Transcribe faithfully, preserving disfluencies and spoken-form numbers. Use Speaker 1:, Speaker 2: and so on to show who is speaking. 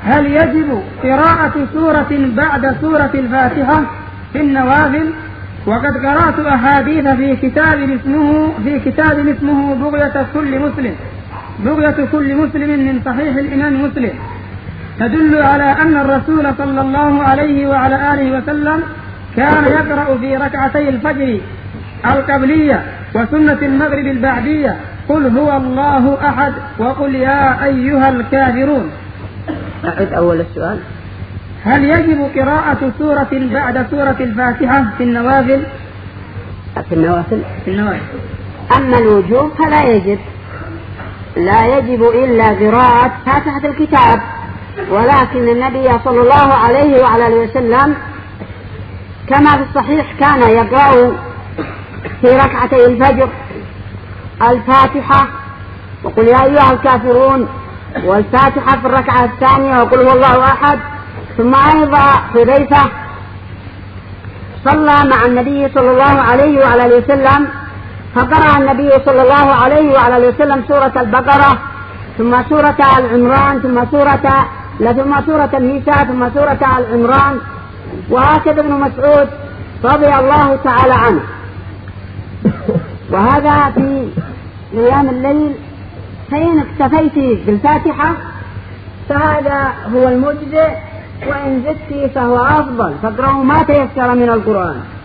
Speaker 1: هل يجب قراءة سورة بعد سورة الفاتحة في النوافل؟ وقد قرأت أحاديث في كتاب اسمه في كتاب اسمه بغية كل مسلم بغية كل مسلم من صحيح الإمام مسلم تدل على أن الرسول صلى الله عليه وعلى آله وسلم كان يقرأ في ركعتي الفجر القبلية وسنة المغرب البعدية قل هو الله أحد وقل يا أيها الكافرون.
Speaker 2: أعد أول السؤال.
Speaker 1: هل يجب قراءة سورة بعد سورة الفاتحة في النوافل؟
Speaker 2: في النوافل
Speaker 1: في النوافل
Speaker 2: أما الوجوب فلا يجب، لا يجب إلا قراءة فاتحة الكتاب، ولكن النبي صلى الله عليه وعلى آله وسلم كما في الصحيح كان يقرأ في ركعتي الفجر الفاتحة وقل يا أيها الكافرون، والفاتحة في الركعة الثانية وقل هو الله أحد. ثم أيضا حذيفة صلى مع النبي صلى الله عليه وعلى آله وسلم فقرأ النبي صلى الله عليه وعلى آله وسلم سورة البقرة ثم سورة العمران ثم سورة ثم سورة النساء ثم سورة العمران، وهكذا ابن مسعود رضي الله تعالى عنه. وهذا في قيام الليل، فإن اكتفيت بالفاتحة فهذا هو المجزئ، وإن زدت فهو أفضل، فاقرأوا ما تيسر من القرآن.